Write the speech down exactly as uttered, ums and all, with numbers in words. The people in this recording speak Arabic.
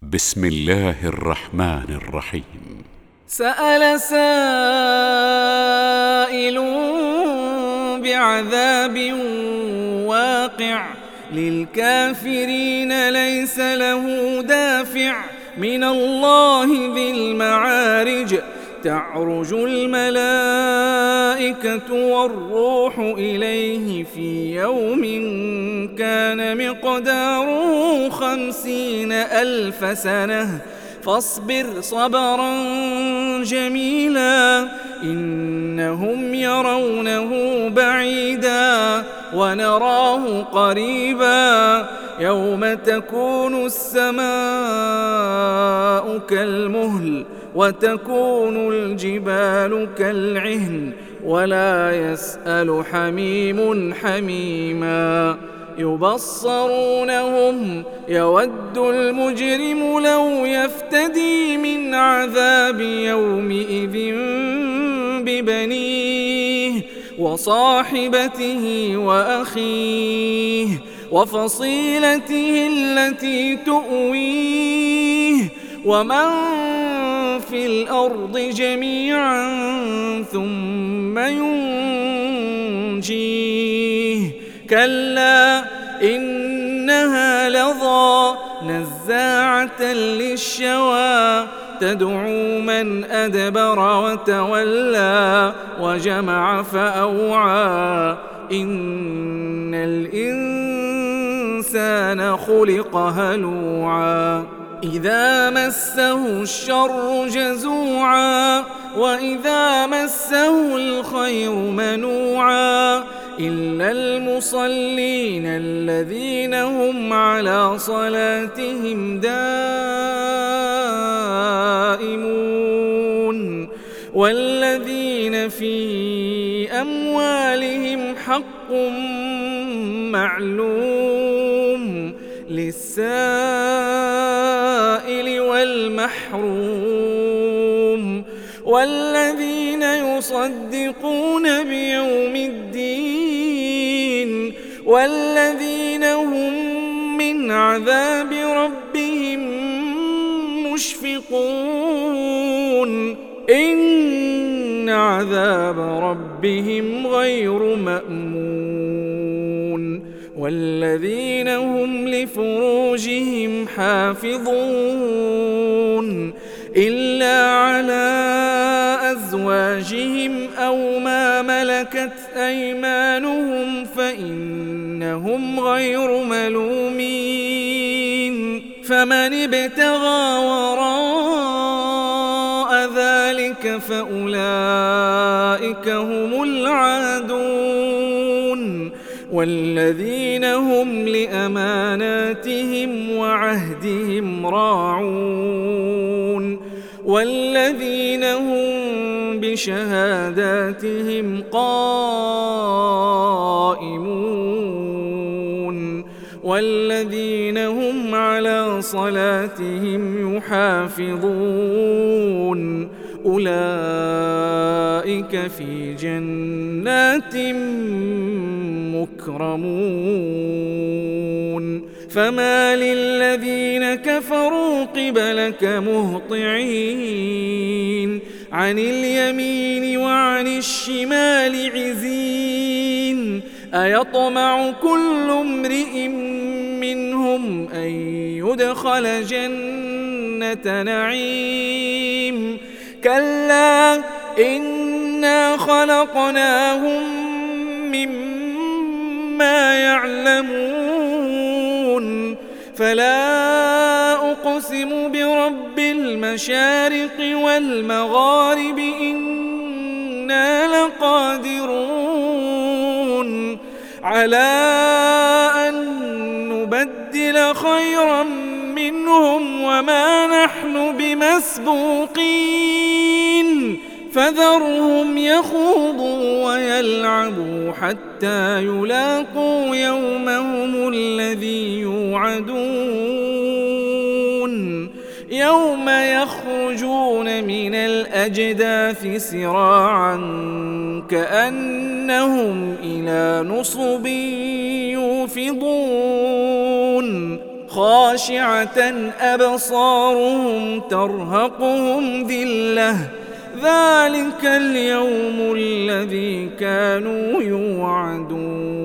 بسم الله الرحمن الرحيم. سأل سائل بعذاب واقع للكافرين ليس له دافع من الله ذي المعارج تعرج الملائكة والروح إليه في يوم كان مقداره خمسين ألف سنة فاصبر صبرا جميلا إنهم يرونه بعيدا ونراه قريبا يوم تكون السماء كالمهل وتكون الجبال كالعهن ولا يسأل حميم حميما يبصرونهم يود المجرم لو يفتدي من عذاب يومئذ ببنيه وصاحبته وأخيه وفصيلته التي تؤويه ومن في الأرض جميعا ثم ينجيه كلا إنها لظى نزاعة للشوى تدعو من أدبر وتولى وجمع فأوعى إن الإنسان خلق هلوعا إذا مسه الشر جزوعا وإذا مسه الخير منوعا إلا المصلين الذين هم على صلاتهم دائمون والذين في أموالهم حق معلوم للسائل والمحروم والذين يصدقون بيوم الدين والذين هم من عذاب ربهم مشفقون إن عذاب ربهم غير مأمون والذين هم لفروجهم حافظون إلا على أزواجهم أو ما ملكت أيمانهم فإنهم غير ملومين فمن ابتغى وراء ذلك فأولئك هم العادون والذين هم لأماناتهم وعهدهم راعون والذين هم بشهاداتهم قائمون والذين هم على صلاتهم يحافظون أولئك في جنات مكرمون فما للذين كفروا قبلك مهطعين عن اليمين وعن الشمال عزين أيطمع كل امرئ منهم أن يدخل جنة نعيم كلا إنا خلقناهم مما يعلمون فلا أقسم برب المشارق والمغارب إنا لقادرون على أن نبدل خيرا منهم وما نحن بمسبوقين فذرهم يخوضوا ويلعبوا حتى يلاقوا يومهم الذي يوعدون يوم يخرجون من الأجداث سراعا كأنهم إلى نصب يوفضون خاشعة أبصارهم ترهقهم ذلة ذلك اليوم الذي كانوا يوعدون